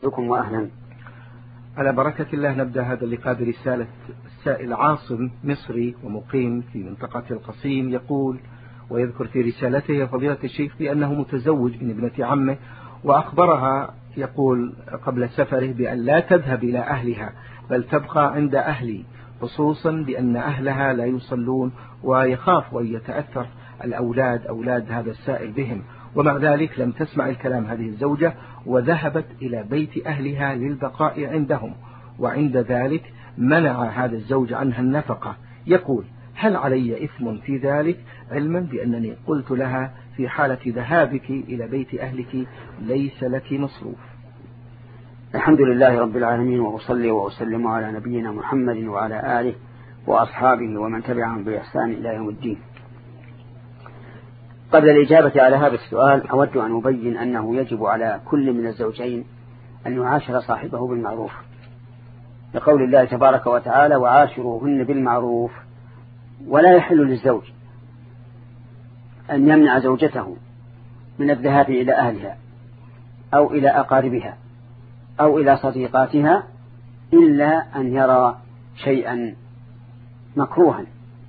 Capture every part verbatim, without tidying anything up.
حييتكم وأهلا. على بركة الله نبدأ هذا اللقاء برسالة السائل عاصم مصري ومقيم في منطقة القصيم، يقول ويذكر في رسالته يا فضيلة الشيخ بأنه متزوج من ابنة عمه، وأخبرها يقول قبل سفره بأن لا تذهب إلى أهلها بل تبقى عند أهلي، خصوصا بأن أهلها لا يصلون ويخاف أن يتأثر الأولاد أولاد هذا السائل بهم، ومع ذلك لم تسمع الكلام هذه الزوجة وذهبت إلى بيت أهلها للبقاء عندهم، وعند ذلك منع هذا الزوج عنها النفقة. يقول هل علي إثم في ذلك، علما بأنني قلت لها في حالة ذهابك إلى بيت أهلك ليس لك مصروف؟ الحمد لله رب العالمين، وأصلي وأسلم على نبينا محمد وعلى آله وأصحابه ومن تبعهم بإحسان إلى يوم الدين. قبل الإجابة على هذا السؤال أود أن أبين أنه يجب على كل من الزوجين أن يعاشر صاحبه بالمعروف، لقول الله تبارك وتعالى وعاشروهن بالمعروف. ولا يحل للزوج أن يمنع زوجته من الذهاب إلى أهلها أو إلى أقاربها أو إلى صديقاتها إلا أن يرى شيئا مكروها،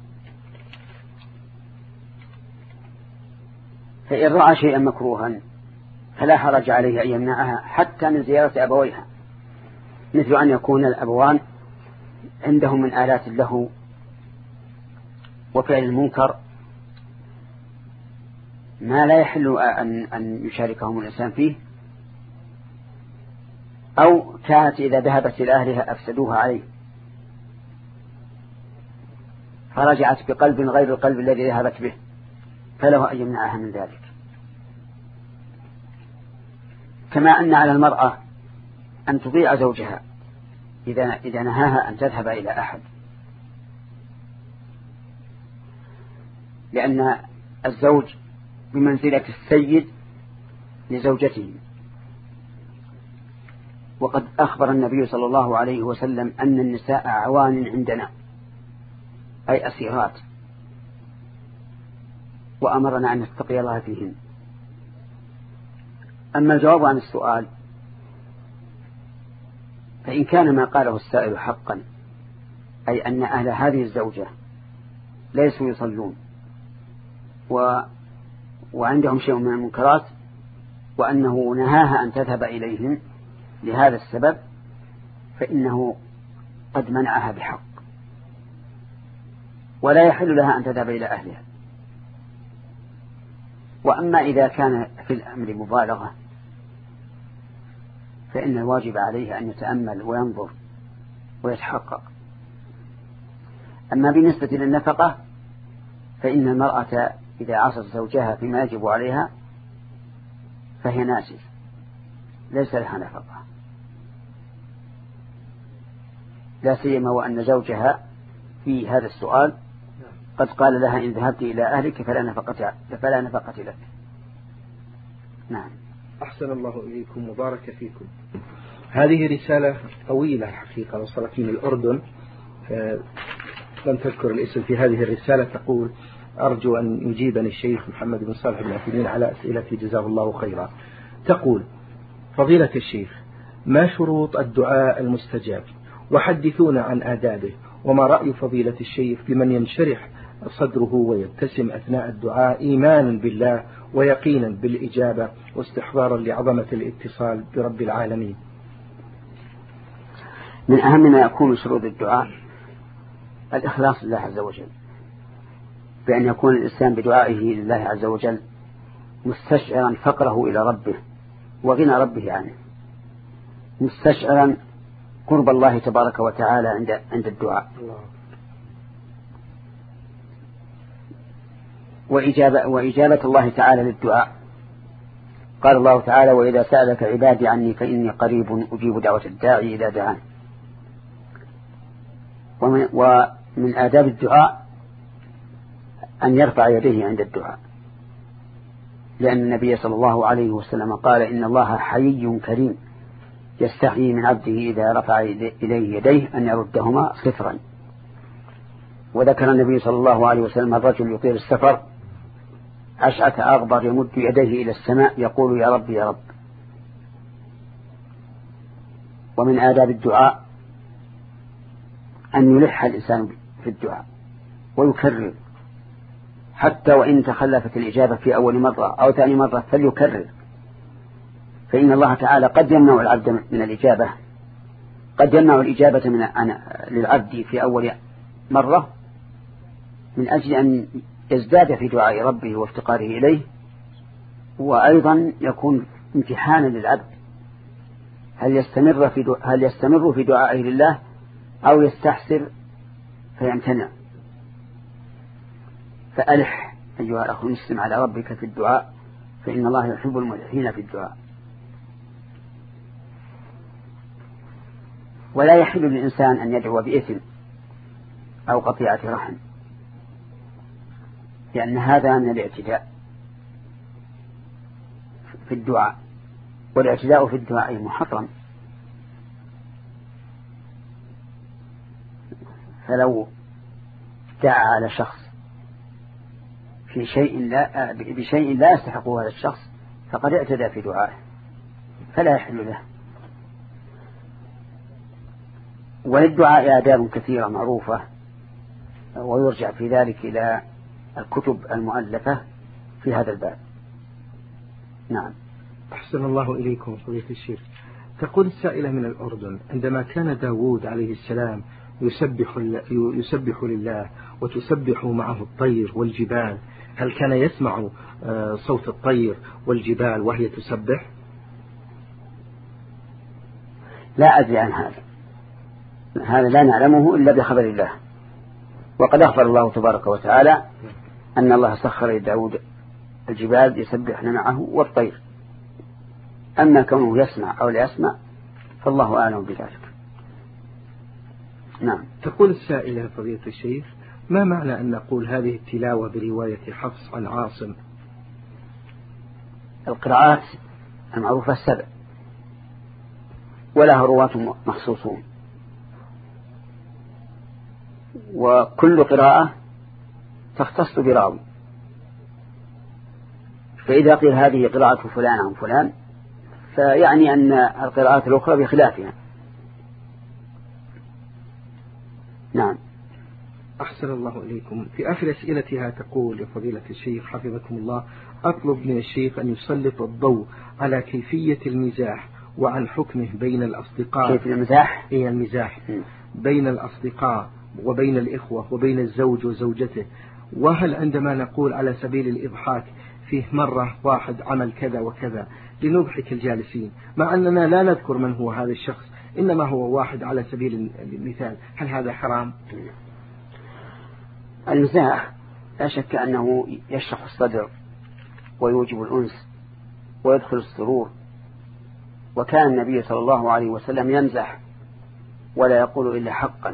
فإن رأى شيئا مكروها فلا حرج عليه أن يمنعها حتى من زيارة أبويها، مثل أن يكون الأبوان عندهم من آلات اللهو وفعل المنكر ما لا يحل أن, أن يشاركهم الإنسان فيه، أو كانت إذا ذهبت إلى أهلها أفسدوها عليه فرجعت بقلب غير القلب الذي ذهبت به، فله أن يمنعها من ذلك. كما أن على المرأة أن تطيع زوجها إذا, إذا نهاها أن تذهب إلى أحد، لأن الزوج بمنزلة السيد لزوجته. وقد أخبر النبي صلى الله عليه وسلم أن النساء أعوان عندنا أي أسيرات، وأمرنا أن نتقي الله فيهن. أما الجواب عن السؤال فإن كان ما قاله السائل حقا، أي أن أهل هذه الزوجة ليسوا يصلون و... وعندهم شيء من المنكرات، وأنه نهاها أن تذهب إليهم لهذا السبب، فإنه قد منعها بحق، ولا يحل لها أن تذهب إلى أهلها. وأما إذا كان في الأمر مبالغة فإن الواجب عليه أن يتأمل وينظر ويتحقق. أما بالنسبة للنفقة فإن المرأة إذا عصت زوجها فيما يجب عليها فهي ناسز ليس لها نفقة، لا سيما وأن زوجها في هذا السؤال قد قال لها إن ذهبت إلى أهلك فلا نفقة, فلا نفقة لك. نعم. أحسن الله إليكم وبارك فيكم. هذه رسالة طويلة حقيقة وصلت من الأردن، لم تذكر الاسم في هذه الرسالة. تقول أرجو أن يجيبني الشيخ محمد بن صالح بن عثيمين على أسئلتي جزاه الله خيرا. تقول فضيلة الشيخ ما شروط الدعاء المستجاب، وحدثونا عن آدابه، وما رأي فضيلة الشيخ بمن ينشرح صدره ويبتسم أثناء الدعاء إيمانا بالله ويقينا بالإجابة واستحضارا لعظمة الاتصال برب العالمين؟ من أهم ما يكون شروط الدعاء الإخلاص لله عز وجل، بأن يكون الإنسان بدعائه لله عز وجل مستشعرا فقره إلى ربه وغنى ربه عنه، مستشعرا قرب الله تبارك وتعالى عند عند الدعاء، وإجابة, وإجابة الله تعالى للدعاء. قال الله تعالى وإذا سألك عبادي عني فإني قريب أجيب دعوة الداعي إذا دعان. ومن, ومن آداب الدعاء أن يرفع يديه عند الدعاء، لأن النبي صلى الله عليه وسلم قال إن الله حيي كريم يستحيي من عبده إذا رفع إليه يديه أن يردهما صفرا. وذكر النبي صلى الله عليه وسلم الرجل يطيل السفر أشعث أغبر يمد يديه إلى السماء يقول يا رب يا رب. ومن آداب الدعاء أن يلح الإنسان في الدعاء ويكرر، حتى وإن تخلفت الإجابة في أول مرة أو ثاني مرة فليكرر، فإن الله تعالى قد يمنع العبد من الإجابة، قد يمنع الإجابة من للعبد في أول مرة من أجل أن يزداد في دعاء ربه وافتقاره إليه، وأيضا يكون امتحانا للعبد هل يستمر في هل يستمر في دعائه لله أو يستحسر فيمتنع. فألح أيها الأخ المسلم على ربك في الدعاء، فإن الله يحب الملحين في الدعاء. ولا يحل للإنسان أن يدعو بإثم أو قطيعة رحم، لأن هذا من الاعتداء في الدعاء، والاعتداء في الدعاء محرم. فلو دعا على شخص في شيء لا بشيء لا يستحقه هذا الشخص فقد اعتدى في دعائه، فلا يحل له. وللدعاء آداب كثيرة معروفة، ويرجع في ذلك إلى الكتب المؤلفة في هذا الباب. نعم. أحسن الله إليكم فضيلة الشيخ. تقول السائلة من الأردن: عندما كان داود عليه السلام يسبح, يسبح لله وتسبح معه الطير والجبال، هل كان يسمع صوت الطير والجبال وهي تسبح؟ لا أدري عن هذا، هذا لا نعلمه إلا بخبر الله. وقد أخبر الله تبارك وتعالى أن الله سخر لداود الجبال يسبحن معه والطير. أما كونه يسمع أو لا يسمع فالله أعلم بذلك. نعم. تقول السائلة فضيلة الشيخ: ما معنى أن نقول هذه التلاوة برواية حفص عن عاصم؟ القراءات المعروفة السبع ولها رواة مخصوصون، وكل قراءة تختص براوي، فإذا قيل هذه قراءة فلان عن فلان فيعني أن القراءات الأخرى بخلافها. نعم. أحسن الله إليكم. في آخر أسئلتها تقول: لفضيلة الشيخ حفظكم الله، أطلب من الشيخ أن يسلط الضوء على كيفية المزاح وعن حكمه بين الأصدقاء. كيف المزاح؟ هي المزاح م. بين الأصدقاء وبين الإخوة وبين الزوج وزوجته، وهل عندما نقول على سبيل الإضحاك فيه مرة واحد عمل كذا وكذا لنضحك الجالسين، مع أننا لا نذكر من هو هذا الشخص، إنما هو واحد على سبيل المثال، هل هذا حرام؟ المزاح لا شك أنه يشرح الصدر ويوجب الأنس ويدخل السرور، وكان النبي صلى الله عليه وسلم يمزح ولا يقول إلا حقا.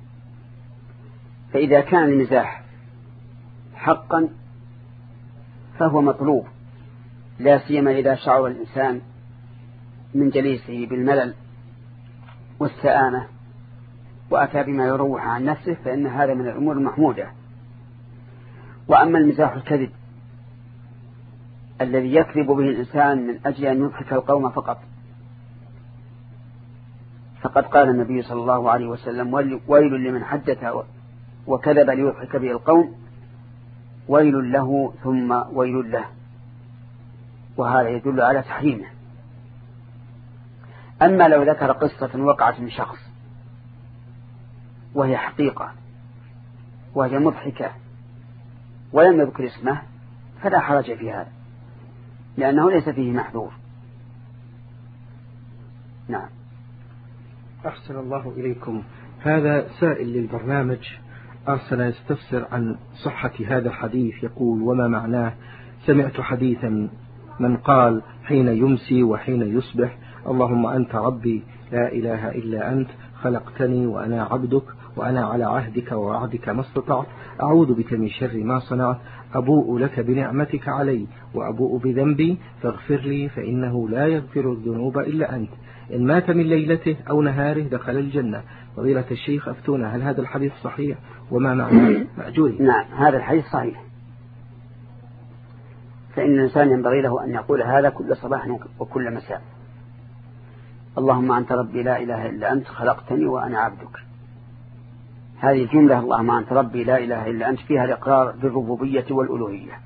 فإذا كان المزاح حقا فهو مطلوب، لا سيما إذا شعر الإنسان من جليسه بالملل والسآمة وأتى بما يروح عن نفسه فإن هذا من الأمور المحمودة. وأما المزاح الكذب الذي يكذب به الإنسان من أجل أن يضحك القوم فقط، فقد قال النبي صلى الله عليه وسلم: ويل لمن حدث وكذب ليضحك به القوم، ويل له ثم ويل له، وهذا يدل على تحريمه. أما لو ذكر قصة وقعت من شخص وهي حقيقة وهي مضحكة ولم يذكر اسمه فلا حرج في هذا، لأنه ليس فيه محذور. نعم. أحسن الله إليكم. هذا سائل للبرنامج أرسل يستفسر عن صحة هذا الحديث، يقول: وما معناه؟ سمعت حديثا من قال حين يمسي وحين يصبح: اللهم أنت ربي لا إله إلا أنت، خلقتني وأنا عبدك، وأنا على عهدك ووعدك ما استطعت، أعوذ بك من شر ما صنعت، أبوء لك بنعمتك علي وأبوء بذنبي فاغفر لي فإنه لا يغفر الذنوب إلا أنت، إن مات من ليلته أو نهاره دخل الجنة. فضيلة الشيخ أفتونا، هل هذا الحديث صحيح وما معناه مأجوري؟ نعم، هذا الحديث صحيح، فإن الإنسان ينبغي له أن يقول هذا كل صباح وكل مساء. اللهم أنت ربي لا إله إلا أنت خلقتني وأنا عبدك. هذه الجملة اللهم أنت ربي لا إله إلا أنت فيها الإقرار بالربوبية والألوهية.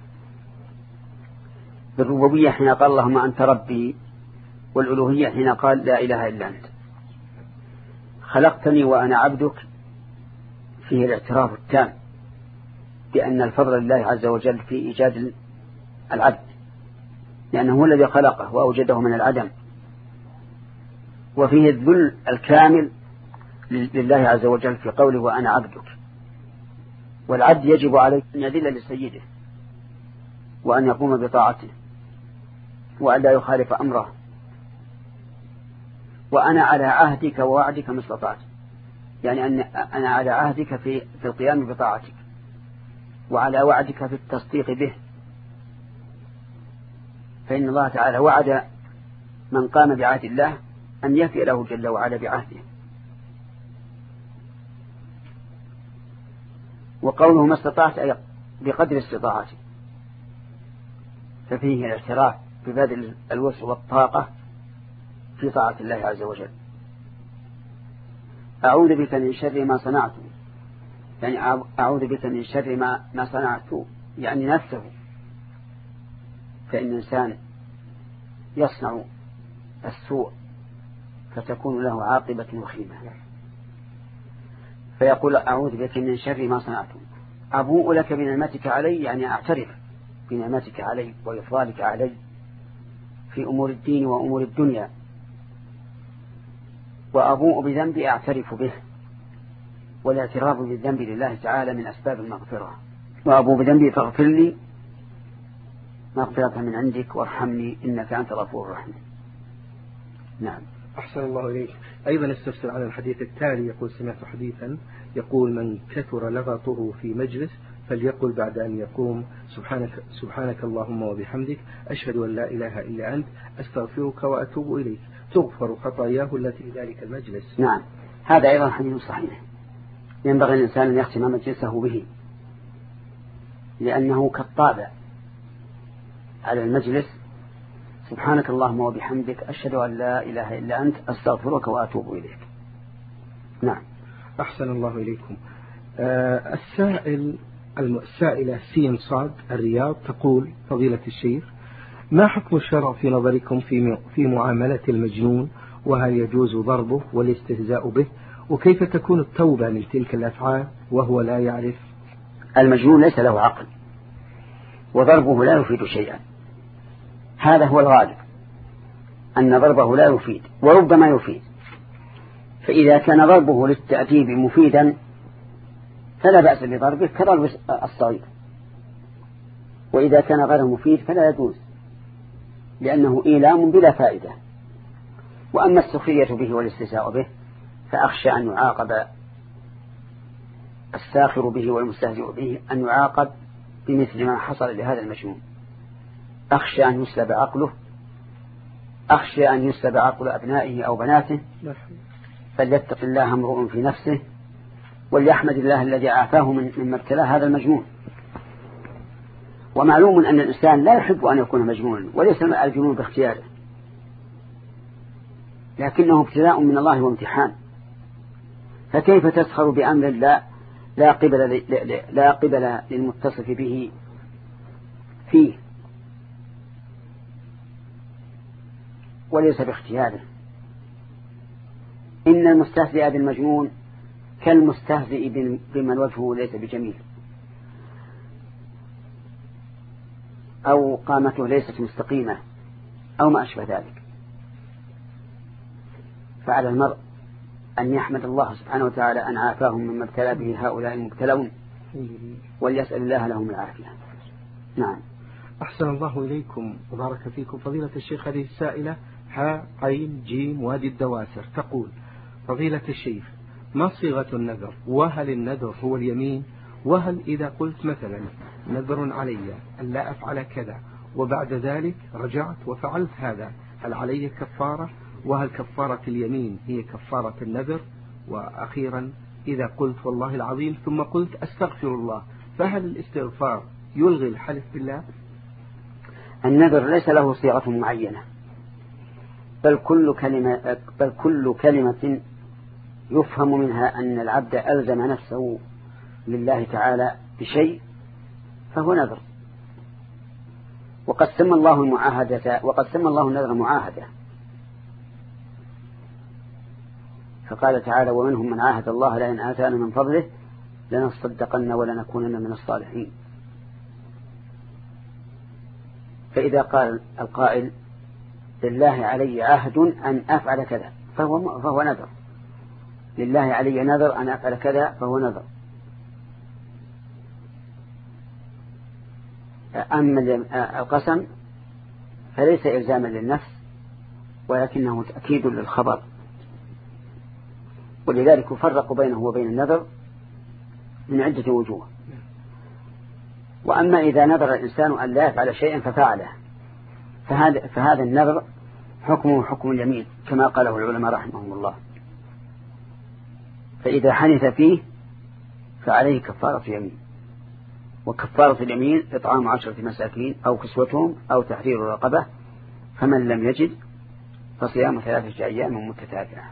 بالربوبية حين قال اللهم أنت ربي، والألوهية حين قال لا إله إلا أنت. خلقتني وأنا عبدك فيه الاعتراف التام بأن الفضل لله عز وجل في إيجاد العبد، لأنه هو الذي خلقه وأوجده من العدم. وفيه الذل الكامل لله عز وجل في قوله وأنا عبدك. والعبد يجب عليه أن يذل لسيده وأن يقوم بطاعته وأن لا يخالف أمره. وأنا على عهدك ووعدك ما استطعت، يعني أن أنا على عهدك في في القيام بطاعتك، وعلى وعدك في التصديق به، فإن الله تعالى وعد من قام بعهد الله أن يفي له جل وعلا بعهده. وقوله ما استطعت أي بقدر استطاعتك، ففيه الاعتراف ببذل الوسع والطاقة في طاعة الله عز وجل. أعوذ بك من شر ما صنعت، يعني أعوذ بك من شر ما ما صنعت يعني نفسه، فإن الإنسان يصنع السوء فتكون له عاقبة وخيمة، فيقول أعوذ بك من شر ما صنعت. أبوء لك بنعمتك علي، يعني أعترف بنعمتك علي وإفضالك علي في أمور الدين وأمور الدنيا. وأبوء بذنبي أعترف به، والاعتراف بالذنب لله تعالى من أسباب المغفرة. وأبوء بذنبي فاغفر لي مغفرة من عندك وارحمني إنك أنت الغفور الرحيم. نعم. أحسن الله إليك. أيضا استفسر على الحديث التالي، يقول سمعت حديثا يقول من كثر لغطه في مجلس فليقل بعد أن يقوم سبحانك, سبحانك اللهم وبحمدك أشهد أن لا إله إلا أنت أستغفرك وأتوب إليك، تغفر خطاياه التي في ذلك المجلس. نعم، هذا أيضا حديث صحيح. ينبغي الإنسان أن يختم مجلسه به، لأنه كالطابع على المجلس سبحانك اللهم وبحمدك أشهد أن لا إله إلا أنت أستغفرك وأتوب إليك. نعم. أحسن الله إليكم. آه السائل السائلة سين صاد الرياض تقول فضيلة الشيخ، ما حكم الشرع في نظركم في في معاملة المجنون، وهل يجوز ضربه والاستهزاء به، وكيف تكون التوبة من تلك الأفعال وهو لا يعرف؟ المجنون ليس له عقل، وضربه لا يفيد شيئا، هذا هو الغالب، أن ضربه لا يفيد وربما يفيد. فإذا كان ضربه للتأديب مفيدا فلا بأس بضربه كضرب الصغير، وإذا كان غير مفيد فلا يجوز، لأنه إيلام بلا فائدة. وأما السخرية به والاستهزاء به فأخشى أن يعاقب الساخر به والمستهزئ به، أن يعاقب بمثل ما حصل لهذا المجنون. أخشى أن يسلب عقله، أخشى أن يسلب عقل أبنائه أو بناته، فليتق الله امرؤ في نفسه وليحمد الله الذي عافاه من مما ابتلاه هذا المجنون. ومعلوم أن الإنسان لا يحب أن يكون مجنونا، وليس الجنون باختياره، لكنه ابتلاء من الله وامتحان. فكيف تسخر بأمر لا لا قبل لا قبل للمتصف به فيه وليس باختياره؟ إن المستهزئ بالمجنون كالمستهزئ بمن وجهه ليس بجميل أو قامته ليست مستقيمة أو ما أشبه ذلك. فعلى المرء أن يحمد الله سبحانه وتعالى أن عافاهم مما ابتلى به هؤلاء المبتلون، وليسأل الله لهم العافية. نعم. أحسن الله إليكم وبارك فيكم فضيلة الشيخ. هذه السائلة ها عين جيم وادي الدواسر تقول فضيلة الشيخ، ما صيغة النذر؟ وهل النذر هو اليمين؟ وهل إذا قلت مثلا نذر علي أن لا أفعل كذا وبعد ذلك رجعت وفعلت هذا، هل علي كفارة؟ وهل كفارة اليمين هي كفارة النذر؟ وأخيرا إذا قلت والله العظيم ثم قلت أستغفر الله، فهل الاستغفار يلغي الحلف بالله؟ النذر ليس له صيغة معينة، بل كل كلمة بل كل كلمة يفهم منها أن العبد ألزم نفسه لله تعالى بشيء فهو نذر. وقد سمى الله المعاهدة وقد سمى الله النذر معاهدة، فقال تعالى: ومنهم من عاهد الله لئن آتانا من فضله لنصدقن ولنكونن من الصالحين. فإذا قال القائل: لله علي عهد أن أفعل كذا فهو, فهو نذر، لله علي نذر أن أفعل كذا فهو نذر. أما القسم فليس إلزاما للنفس ولكنه تأكيد للخبر، ولذلك يفرق بينه وبين النذر من عدة وجوه. وأما إذا نذر الإنسان أن لا يفعل شيئا ففعله فهذا, فهذا النذر حكمه حكم اليمين كما قاله العلماء رحمهم الله. فإذا حنث فيه فعليه كفارة يمين، وكفارة اليمين إطعام عشرة مساكين أو كسوتهم أو تحرير رقبة، فمن لم يجد فصيام ثلاثة أيام متتابعة.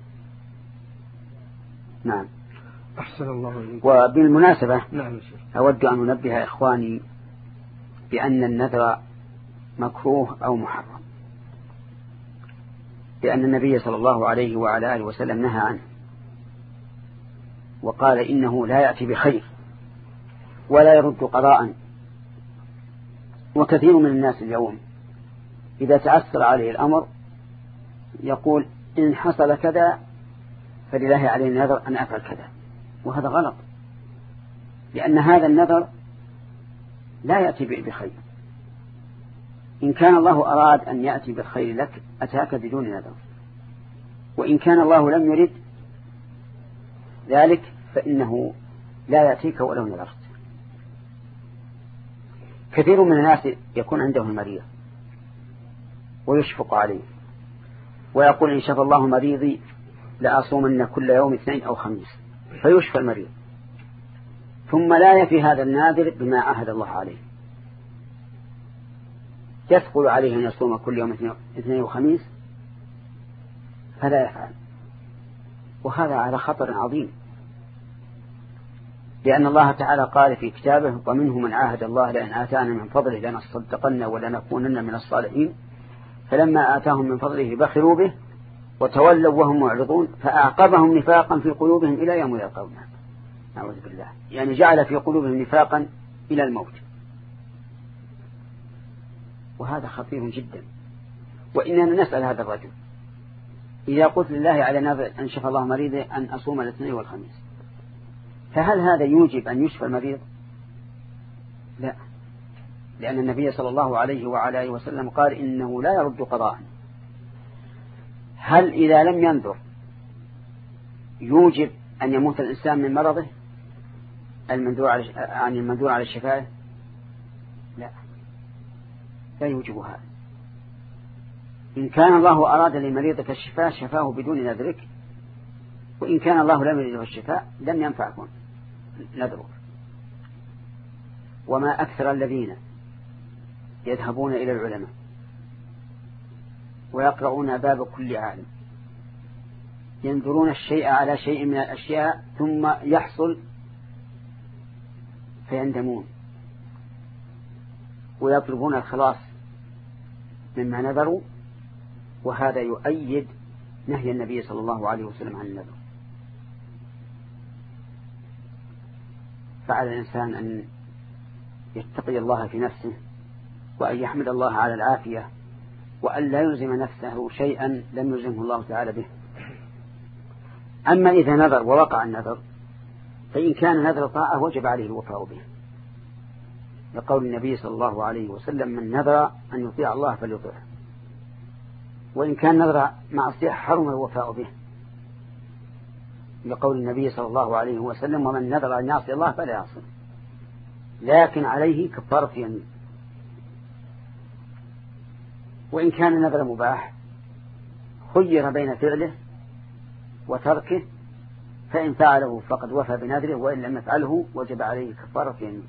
نعم. أحسن الله إليك. وبالمناسبة نعم أود أن أنبه إخواني بأن النذر مكروه أو محرم، لأن النبي صلى الله عليه وعلى آله وسلم نهى عنه وقال: إنه لا يأتي بخير ولا يرد قضاء. وكثير من الناس اليوم إذا تعسر عليه الأمر يقول: إن حصل كذا فلله عليه النذر أن أفعل كذا، وهذا غلط، لأن هذا النذر لا يأتي بخير. إن كان الله أراد أن يأتي بالخير لك أتاك بدون نذر، وإن كان الله لم يرد ذلك فإنه لا يأتيك ولو نذرت. كثير من الناس يكون عنده المريض ويشفق عليه ويقول: إن شفى الله مريضي لأصومن كل يوم اثنين أو خميس، فيشفى المريض ثم لا يفي هذا الناذر بما عهد الله عليه، يثقل عليه أن يصوم كل يوم اثنين وخميس فلا يفعل، وهذا على خطر عظيم، لأن الله تعالى قال في كتابه: ومنهم من عاهد الله لأن آتانا من فضله لنصدقن ولنكونن من الصالحين، فلما آتاهم من فضله بخلوا به وتولوا وهم معرضون فأعقبهم نفاقا في قلوبهم إلى يوم يلقونه. نعوذ بالله، يعني جعل في قلوبهم نفاقا إلى الموت، وهذا خطير جدا. وإننا نسأل هذا الرجل: إذا قلت لله على نذر أن شفى الله مريضي أن أصوم الاثنين والخميس، فهل هذا يوجب أن يشفى المريض؟ لا، لأن النبي صلى الله عليه وعلى آله وسلم قال: إنه لا يرد قضاء. هل إذا لم ينذر يوجب أن يموت الإنسان من مرضه المنذور على عن المنذور على الشفاء؟ لا، لا يوجب هذا. إن كان الله أراد لمريضك الشفاء شفاه بدون نذرك، وإن كان الله لم يريده الشفاء لم ينفعكم نذرك. وما أكثر الذين يذهبون إلى العلماء ويقرؤون باب كل عالم ينذرون الشيء على شيء من الأشياء ثم يحصل فيندمون ويطلبون الخلاص مما نذروا، وهذا يؤيد نهي النبي صلى الله عليه وسلم عن النذر. فعلى الإنسان أن يتقي الله في نفسه وأن يحمد الله على العافية وأن لا يلزم نفسه شيئا لم يلزمه الله تعالى به. أما إذا نذر ووقع النذر فإن كان نذر طاعة وجب عليه الوفاء به، لقول النبي صلى الله عليه وسلم: من نذر أن يطيع الله فليطيعه، وإن كان نذر معصية حرم الوفاء به، لقول النبي صلى الله عليه وسلم: ومن نذر أن يعصي الله فلا يعصي، لكن عليه كفارة يمين. وإن كان النذر مباح خير بين فعله وتركه، فإن فعله فقد وفى بنذره، وإن لم يفعله وجب عليه كفارة يمين.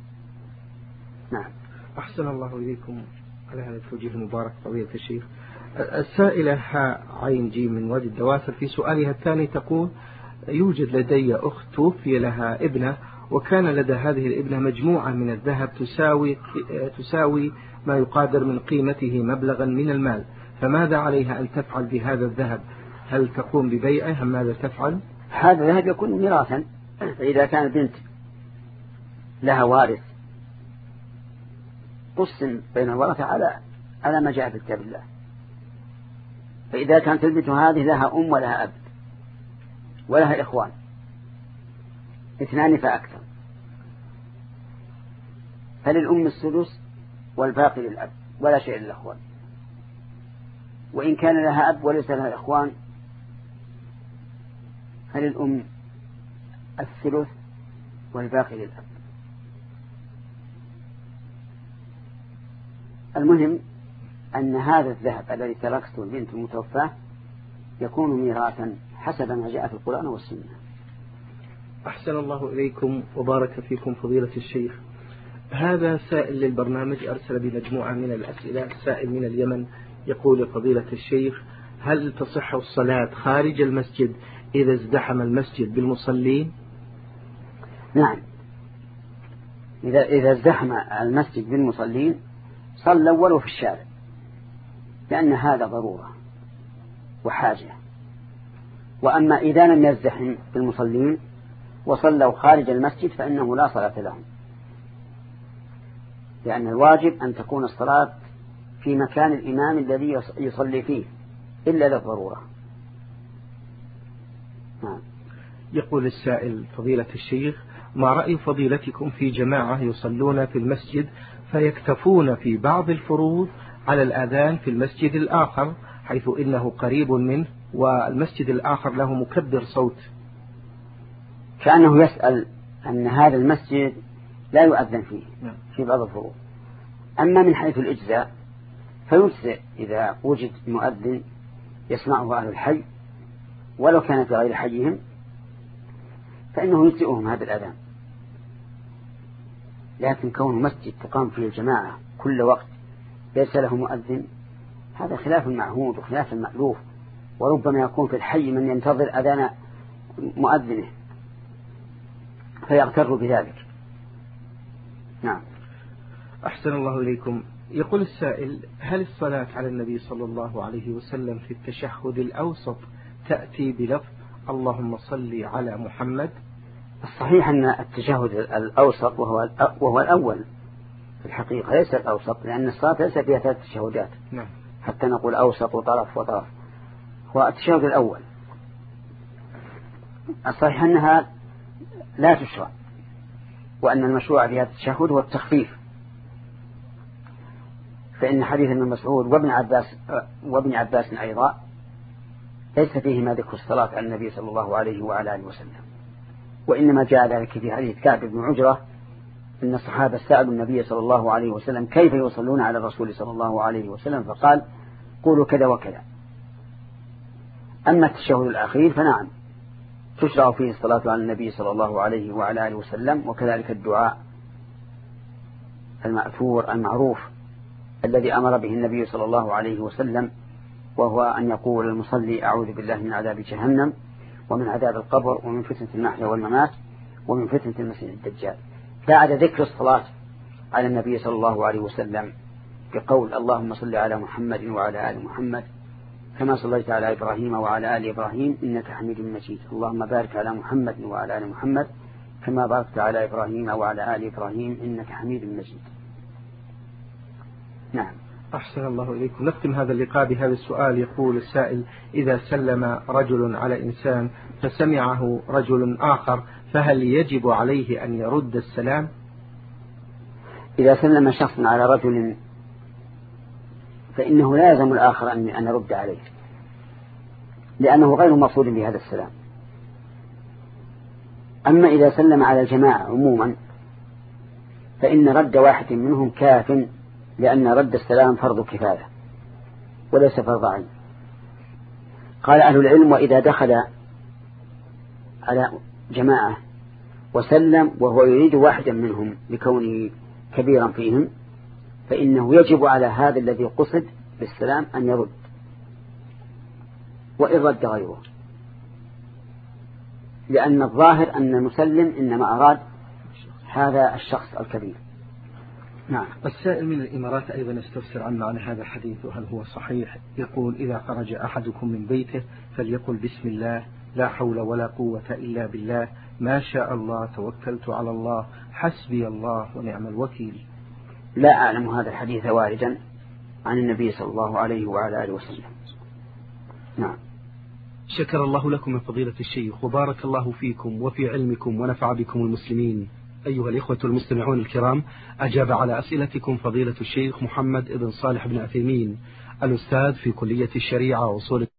نعم. أحسن الله إليكم على هذا التوجيه المبارك فضيلة الشيخ. السائلة ها عين جيم من وادي الدواسر في سؤالها الثاني تقول: يوجد لدي أخت توفي لها ابنة، وكان لدى هذه الابنة مجموعة من الذهب تساوي تساوي ما يقادر من قيمته مبلغا من المال، فماذا عليها أن تفعل بهذا الذهب؟ هل تقوم ببيعه أم ماذا تفعل؟ هذا الذهب يكون ميراثا، فإذا كان البنت لها وارث قسم بين الورثة على على ما جاء في كتاب الله. فإذا كانت البنت هذه لها أم ولها أب ولها إخوان اثنان فأكثر، فللأم السدس والباقي للأب ولا شيء للأخوان. وإن كان لها أب وليس لها إخوان فللأم الثلث والباقي للأب. المهم أن هذا الذهب الذي تركته البنت المتوفاة يكون ميراثا حسب ما جاء في القرآن والسنة. أحسن الله إليكم وبارك فيكم فضيلة الشيخ. هذا سائل للبرنامج أرسل بمجموعة من الأسئلة. سائل من اليمن يقول: فضيلة الشيخ، هل تصح الصلاة خارج المسجد إذا ازدحم المسجد بالمصلين؟ نعم، إذا إذا ازدحم المسجد بالمصلين صلوا ولو في الشارع، لأن هذا ضرورة وحاجة. وأما إذا لم يزدحم بالمصلين وصلوا خارج المسجد فإنه لا صلاة لهم، لأن الواجب أن تكون الصلاة في مكان الإمام الذي يصلي فيه إلا للضرورة. نعم. يقول السائل: فضيلة الشيخ، ما رأي فضيلتكم في جماعة يصلون في المسجد فيكتفون في بعض الفروض على الأذان في المسجد الآخر، حيث إنه قريب منه والمسجد الآخر له مكبر صوت؟ كأنه يسأل أن هذا المسجد لا يؤذن فيه في بعض الفروض. أما من حيث الإجزاء فيجزئ إذا وجد مؤذن يسمعه أهل الحي ولو كان في غير حيهم فإنه يجزئهم هذا الأذان. لكن كون مسجد تقام فيه الجماعة كل وقت ليس له مؤذن هذا خلاف المعهود وخلاف المألوف، وربما يكون في الحي من ينتظر أذان مؤذنه فيغتر بذلك. نعم. أحسن الله إليكم. يقول السائل: هل الصلاة على النبي صلى الله عليه وسلم في التشهد الأوسط تأتي بلفظ اللهم صل على محمد؟ الصحيح أن التشهد الأوسط وهو وهو الأول في الحقيقة ليس الأوسط، لأن الصلاة ليس فيها ثلاث تشهدات. نعم. حتى نقول أوسط وطرف وطرف، هو التشهد الأول. الصحيح أنها لا تشرع، وأن المشروع في هذا التشهد هو التخفيف، فإن حديث ابن مسعود وابن عباس وابن عباس أيضا ليس فيهما ذكر الصلاة على النبي صلى الله عليه وعلى آله وسلم، وإنما جاء ذلك في حديث كعب بن عجرة إن الصحابة سألوا النبي صلى الله عليه وسلم كيف يصلون على الرسول صلى الله عليه وسلم، فقال: قولوا كذا وكذا. أما التشهد الأخير فنعم تشرع فيه الصلاة على النبي صلى الله عليه وعلى آله وسلم، وكذلك الدعاء المأثور المعروف الذي أمر به النبي صلى الله عليه وسلم، وهو أن يقول المصلي: أعوذ بالله من عذاب جهنم ومن عذاب القبر ومن فتنة المحيا والممات ومن فتنة المسيح الدجال، بعد ذكر الصلاة على النبي صلى الله عليه وسلم بقول: اللهم صل على محمد وعلى آل محمد كما صليت على إبراهيم وعلى آل إبراهيم إنك حميد مجيد، اللهم بارك على محمد وعلى آل محمد كما باركت على إبراهيم وعلى آل إبراهيم إنك حميد مجيد. نعم. أحسن الله إليكم. نختم هذا اللقاء بهذا السؤال. يقول السائل: إذا سلم رجل على إنسان فسمعه رجل آخر فهل يجب عليه أن يرد السلام؟ إذا سلم شخص على رجل فإنه لا يلزم الآخر أن يرد عليه، لأنه غير مقصود بهذا السلام. أما إذا سلم على الجماعة عموما فإن رد واحد منهم كاف، لأن رد السلام فرض كفاية وليس فرض عين. قال أهل العلم: وإذا دخل على جماعة وسلم وهو يريد واحدا منهم لكونه كبيرا فيهم فإنه يجب على هذا الذي قصد بالسلام أن يرد، وإن رد غيره، لأن الظاهر أن المسلم إنما أراد هذا الشخص الكبير. نعم. السائل من الإمارات أيضا استفسر عن معنى هذا الحديث وهل هو صحيح. يقول: إذا خرج أحدكم من بيته فليقل بسم الله، لا حول ولا قوة إلا بالله، ما شاء الله، توكلت على الله، حسبي الله ونعم الوكيل. لا أعلم هذا الحديث واردا عن النبي صلى الله عليه وعلى آله وسلم. نعم. شكر الله لكم من فضيلة الشيخ وبارك الله فيكم وفي علمكم ونفع بكم المسلمين. أيها الإخوة المستمعون الكرام، أجاب على أسئلتكم فضيلة الشيخ محمد بن صالح بن عثيمين، الأستاذ في كلية الشريعة وأصول